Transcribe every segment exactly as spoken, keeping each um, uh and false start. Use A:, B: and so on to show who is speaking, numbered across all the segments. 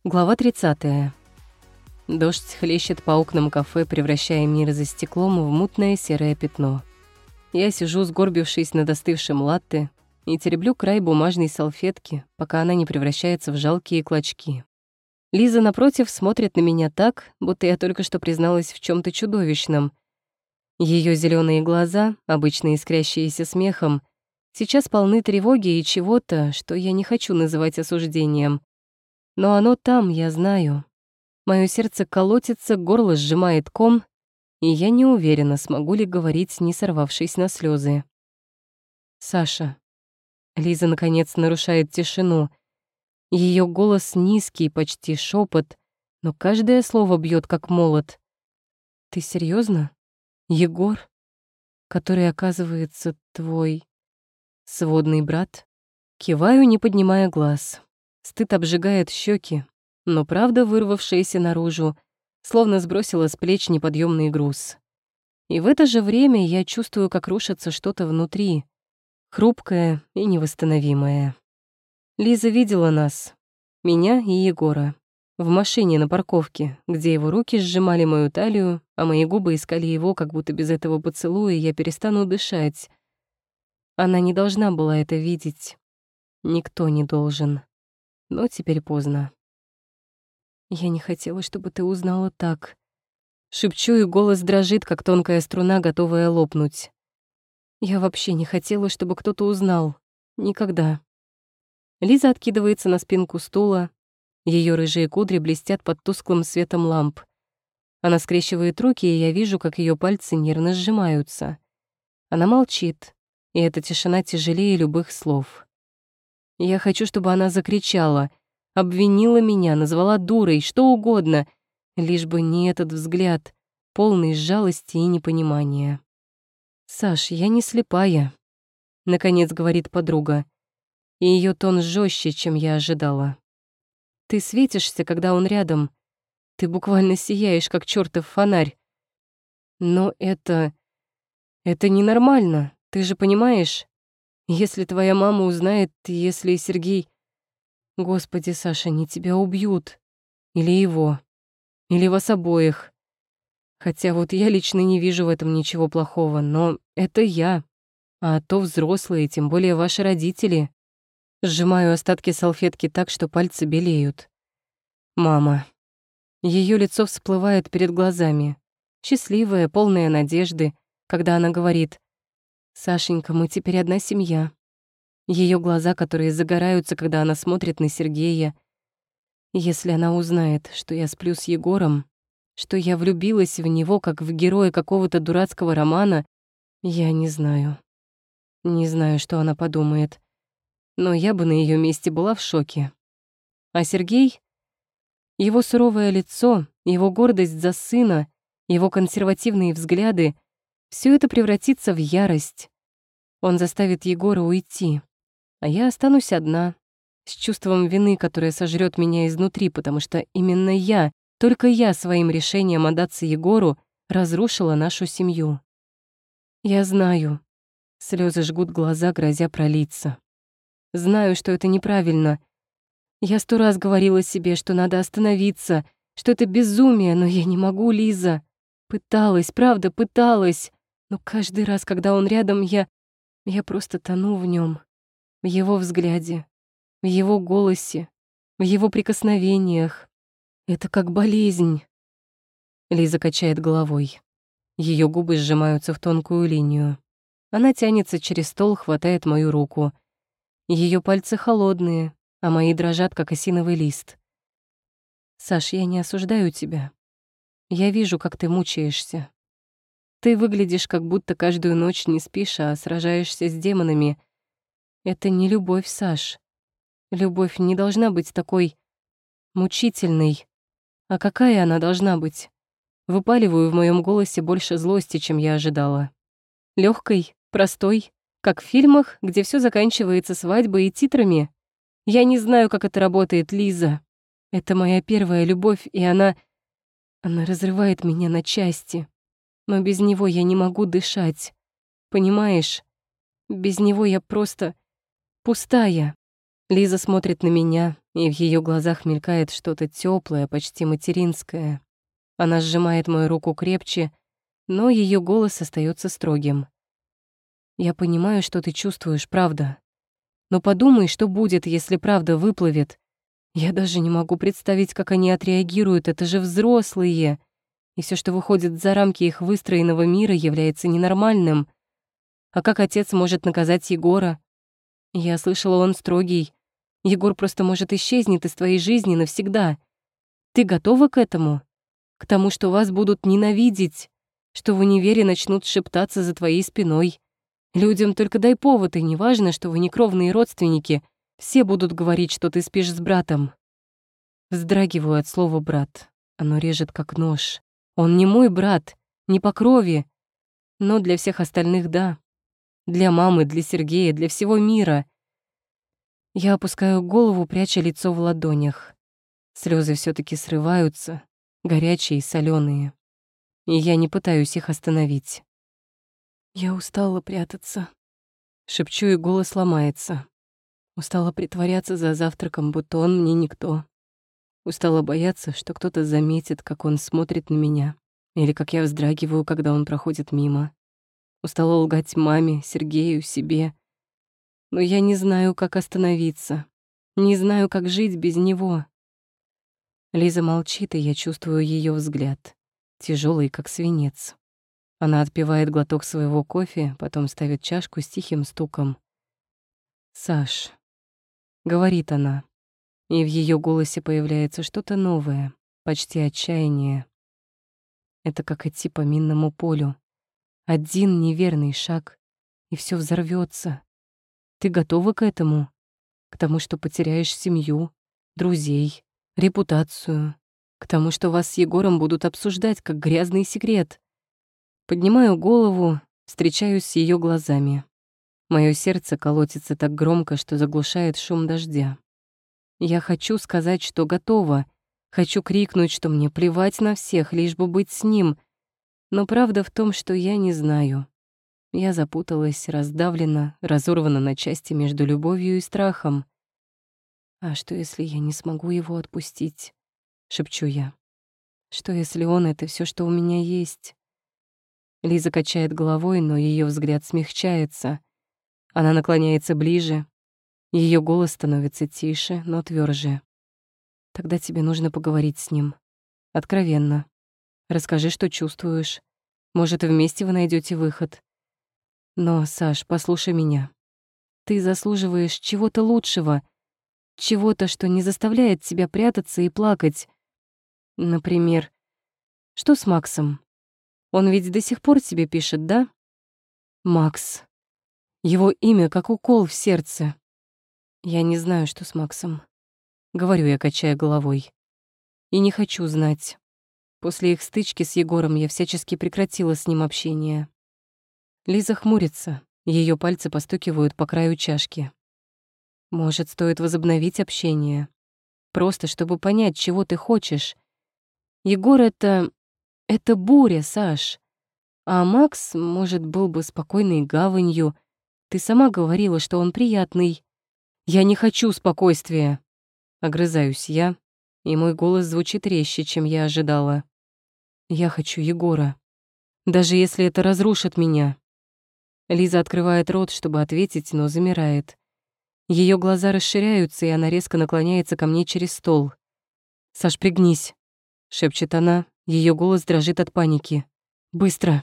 A: Глава тридцатая. Дождь хлещет по окнам кафе, превращая мир за стеклом в мутное серое пятно. Я сижу, сгорбившись над остывшим латте, и тереблю край бумажной салфетки, пока она не превращается в жалкие клочки. Лиза, напротив, смотрит на меня так, будто я только что призналась в чем то чудовищном. Ее зеленые глаза, обычно искрящиеся смехом, сейчас полны тревоги и чего-то, что я не хочу называть осуждением. Но оно там, я знаю. Моё сердце колотится, горло сжимает ком, и я не уверена, смогу ли говорить, не сорвавшись на слезы. «Саша». Лиза, наконец, нарушает тишину. Ее голос низкий, почти шепот, но каждое слово бьет как молот. «Ты серьезно? Егор, который, оказывается, твой сводный брат?» Киваю, не поднимая глаз. Стыд обжигает щеки, но правда, вырвавшаяся наружу, словно сбросила с плеч неподъемный груз. И в это же время я чувствую, как рушится что-то внутри, хрупкое и невосстановимое. Лиза видела нас, меня и Егора, в машине на парковке, где его руки сжимали мою талию, а мои губы искали его, как будто без этого поцелуя я перестану дышать. Она не должна была это видеть. Никто не должен. Но теперь поздно. «Я не хотела, чтобы ты узнала так». Шепчу, и голос дрожит, как тонкая струна, готовая лопнуть. «Я вообще не хотела, чтобы кто-то узнал. Никогда». Лиза откидывается на спинку стула. Ее рыжие кудри блестят под тусклым светом ламп. Она скрещивает руки, и я вижу, как ее пальцы нервно сжимаются. Она молчит, и эта тишина тяжелее любых слов. Я хочу, чтобы она закричала, обвинила меня, назвала дурой, что угодно, лишь бы не этот взгляд, полный жалости и непонимания. «Саш, я не слепая», — наконец говорит подруга, и ее тон жестче, чем я ожидала. «Ты светишься, когда он рядом. Ты буквально сияешь, как чертов фонарь. Но это... это ненормально, ты же понимаешь? Если твоя мама узнает, если Сергей... Господи, Саша, они тебя убьют. Или его. Или вас обоих. Хотя вот я лично не вижу в этом ничего плохого, но это я. А то взрослые, тем более ваши родители. Сжимаю остатки салфетки так, что пальцы белеют. Мама. Ее лицо всплывает перед глазами. Счастливая, полная надежды, когда она говорит: «Сашенька, мы теперь одна семья». Ее глаза, которые загораются, когда она смотрит на Сергея. Если она узнает, что я сплю с Егором, что я влюбилась в него, как в героя какого-то дурацкого романа, я не знаю. Не знаю, что она подумает. Но я бы на ее месте была в шоке. А Сергей? Его суровое лицо, его гордость за сына, его консервативные взгляды — все это превратится в ярость. Он заставит Егора уйти, а я останусь одна, с чувством вины, которое сожрет меня изнутри, потому что именно я, только я своим решением отдаться Егору разрушила нашу семью. Я знаю. Слезы жгут глаза, грозя пролиться. Знаю, что это неправильно. Я сто раз говорила себе, что надо остановиться, что это безумие, но я не могу, Лиза. Пыталась, правда, пыталась. Но каждый раз, когда он рядом, я... я просто тону в нем, в его взгляде, в его голосе, в его прикосновениях. Это как болезнь. Лиза качает головой. Ее губы сжимаются в тонкую линию. Она тянется через стол, хватает мою руку. Ее пальцы холодные, а мои дрожат, как осиновый лист. «Саш, я не осуждаю тебя. Я вижу, как ты мучаешься. Ты выглядишь, как будто каждую ночь не спишь, а сражаешься с демонами. Это не любовь, Саш. Любовь не должна быть такой мучительной. А какая она должна быть? Выпаливаю в моем голосе больше злости, чем я ожидала. Легкой, простой, как в фильмах, где все заканчивается свадьбой и титрами. Я не знаю, как это работает, Лиза. Это моя первая любовь, и она... она разрывает меня на части. Но без него я не могу дышать. Понимаешь? Без него я просто пустая. Лиза смотрит на меня, и в ее глазах мелькает что-то теплое, почти материнское. Она сжимает мою руку крепче, но ее голос остается строгим. «Я понимаю, что ты чувствуешь, правда. Но подумай, что будет, если правда выплывет. Я даже не могу представить, как они отреагируют, это же взрослые. И все, что выходит за рамки их выстроенного мира, является ненормальным. А как отец может наказать Егора? Я слышала, он строгий. Егор просто, может, исчезнет из твоей жизни навсегда. Ты готова к этому? К тому, что вас будут ненавидеть, что в универе начнут шептаться за твоей спиной. Людям только дай повод, и неважно, что вы не кровные родственники, все будут говорить, что ты спишь с братом». Вздрагиваю от слова «брат». Оно режет как нож. Он не мой брат, не по крови, но для всех остальных — да. Для мамы, для Сергея, для всего мира. Я опускаю голову, пряча лицо в ладонях. Слезы все таки срываются, горячие и солёные. И я не пытаюсь их остановить. «Я устала прятаться», — шепчу, и голос ломается. Устала притворяться за завтраком, будто он мне никто. Устала бояться, что кто-то заметит, как он смотрит на меня, или как я вздрагиваю, когда он проходит мимо. Устала лгать маме, Сергею, себе. Но я не знаю, как остановиться. Не знаю, как жить без него. Лиза молчит, и я чувствую ее взгляд, тяжелый, как свинец. Она отпивает глоток своего кофе, потом ставит чашку с тихим стуком. «Саш», — говорит она, и в ее голосе появляется что-то новое, почти отчаяние. Это как идти по минному полю. Один неверный шаг, и все взорвется. Ты готова к этому? К тому, что потеряешь семью, друзей, репутацию, к тому, что вас с Егором будут обсуждать как грязный секрет. Поднимаю голову, встречаюсь с ее глазами. Мое сердце колотится так громко, что заглушает шум дождя. Я хочу сказать, что готова, хочу крикнуть, что мне плевать на всех, лишь бы быть с ним, но правда в том, что я не знаю. Я запуталась, раздавлена, разорвана на части между любовью и страхом. «А что, если я не смогу его отпустить?» — шепчу я. «Что, если он — это все, что у меня есть?» Лиза качает головой, но ее взгляд смягчается. Она наклоняется ближе. Ее голос становится тише, но тверже. «Тогда тебе нужно поговорить с ним. Откровенно. Расскажи, что чувствуешь. Может, вместе вы найдете выход. Но, Саш, послушай меня. Ты заслуживаешь чего-то лучшего, чего-то, что не заставляет тебя прятаться и плакать. Например, что с Максом? Он ведь до сих пор тебе пишет, да? Макс. Его имя как укол в сердце. Я не знаю, что с Максом. Говорю я, качая головой. И не хочу знать. После их стычки с Егором я всячески прекратила с ним общение. Лиза хмурится, ее пальцы постукивают по краю чашки. Может, стоит возобновить общение? Просто, чтобы понять, чего ты хочешь. Егор — это... это буря, Саш. А Макс, может, был бы спокойной гаванью. Ты сама говорила, что он приятный. Я не хочу спокойствия. Огрызаюсь я, и мой голос звучит резче, чем я ожидала. Я хочу Егора. Даже если это разрушит меня. Лиза открывает рот, чтобы ответить, но замирает. Ее глаза расширяются, и она резко наклоняется ко мне через стол. «Саш, пригнись», — шепчет она, ее голос дрожит от паники. «Быстро».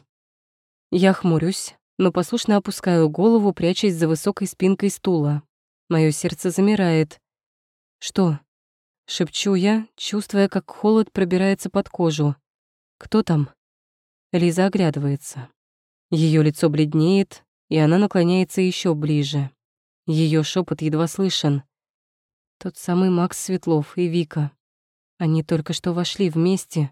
A: Я хмурюсь, но послушно опускаю голову, прячась за высокой спинкой стула. Мое сердце замирает. «Что?» — шепчу я, чувствуя, как холод пробирается под кожу. «Кто там?» Лиза оглядывается. Ее лицо бледнеет, и она наклоняется еще ближе. Ее шепот едва слышен. Тот самый Макс Светлов и Вика. Они только что вошли вместе.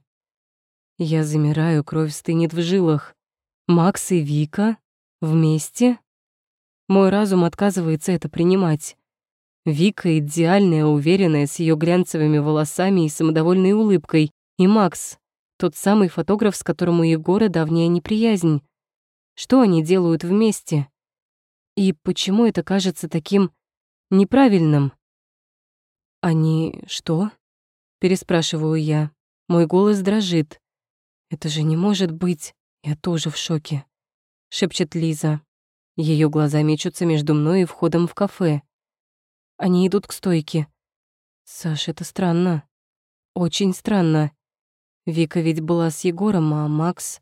A: Я замираю, кровь стынет в жилах. Макс и Вика? Вместе? Мой разум отказывается это принимать. Вика идеальная, уверенная, с ее глянцевыми волосами и самодовольной улыбкой. И Макс, тот самый фотограф, с которым у Егора давняя неприязнь. Что они делают вместе? И почему это кажется таким неправильным? «Они что?» — переспрашиваю я. Мой голос дрожит. «Это же не может быть. Я тоже в шоке», — шепчет Лиза. Ее глаза мечутся между мной и входом в кафе. Они идут к стойке. «Саш, это странно. Очень странно. Вика ведь была с Егором, а Макс...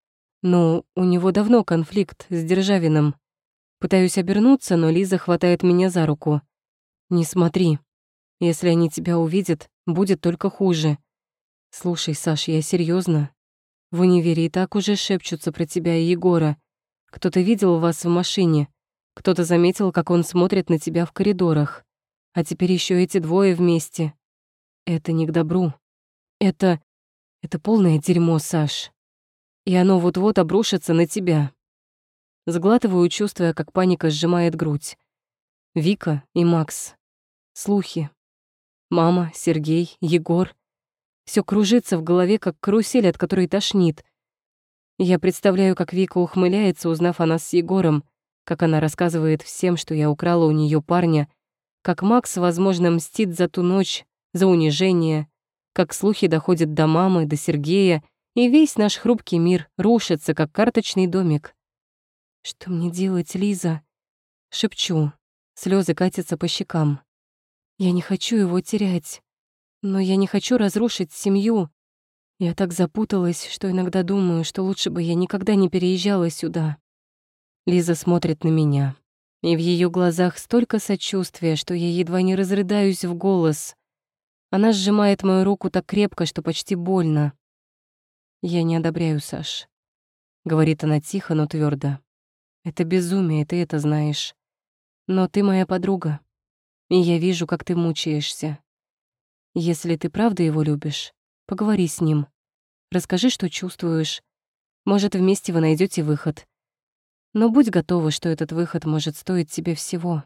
A: Ну, у него давно конфликт с Державиным. Пытаюсь обернуться, но Лиза хватает меня за руку. «Не смотри. Если они тебя увидят, будет только хуже. Слушай, Саш, я серьезно. В универе и так уже шепчутся про тебя и Егора. Кто-то видел вас в машине. Кто-то заметил, как он смотрит на тебя в коридорах. А теперь еще эти двое вместе. Это не к добру. Это... это полное дерьмо, Саш. И оно вот-вот обрушится на тебя». Сглатываю, чувствуя, как паника сжимает грудь. Вика и Макс. Слухи. Мама, Сергей, Егор. Все кружится в голове, как карусель, от которой тошнит. Я представляю, как Вика ухмыляется, узнав о нас с Егором, как она рассказывает всем, что я украла у нее парня, как Макс, возможно, мстит за ту ночь, за унижение, как слухи доходят до мамы, до Сергея, и весь наш хрупкий мир рушится, как карточный домик. «Что мне делать, Лиза?» Шепчу. Слезы катятся по щекам. Я не хочу его терять. Но я не хочу разрушить семью. Я так запуталась, что иногда думаю, что лучше бы я никогда не переезжала сюда. Лиза смотрит на меня. И в ее глазах столько сочувствия, что я едва не разрыдаюсь в голос. Она сжимает мою руку так крепко, что почти больно. «Я не одобряю, Саш», — говорит она тихо, но твердо. «Это безумие, ты это знаешь. Но ты моя подруга, и я вижу, как ты мучаешься. Если ты правда его любишь, поговори с ним. Расскажи, что чувствуешь. Может, вместе вы найдете выход. Но будь готова, что этот выход может стоить тебе всего».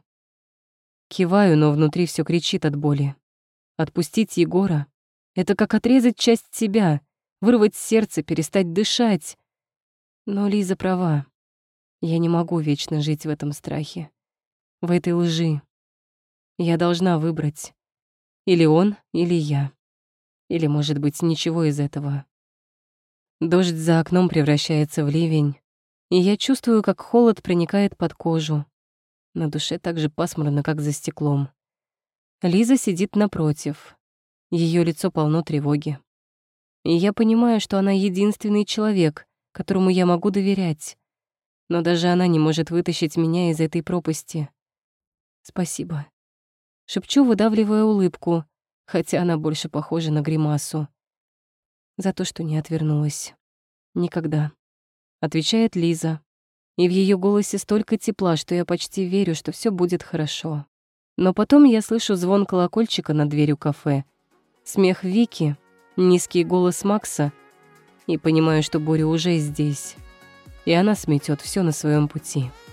A: Киваю, но внутри все кричит от боли. Отпустить Егора — это как отрезать часть себя, вырвать сердце, перестать дышать. Но Лиза права. Я не могу вечно жить в этом страхе, в этой лжи. Я должна выбрать. Или он, или я. Или, может быть, ничего из этого. Дождь за окном превращается в ливень, и я чувствую, как холод проникает под кожу. На душе так же пасмурно, как за стеклом. Лиза сидит напротив. Ее лицо полно тревоги. И я понимаю, что она единственный человек, которому я могу доверять. Но даже она не может вытащить меня из этой пропасти. «Спасибо», — шепчу, выдавливая улыбку, хотя она больше похожа на гримасу. «За то, что не отвернулась. Никогда», — отвечает Лиза. И в ее голосе столько тепла, что я почти верю, что все будет хорошо. Но потом я слышу звон колокольчика над дверью кафе, смех Вики, низкий голос Макса и понимаю, что Боря уже здесь. И она сметет все на своем пути.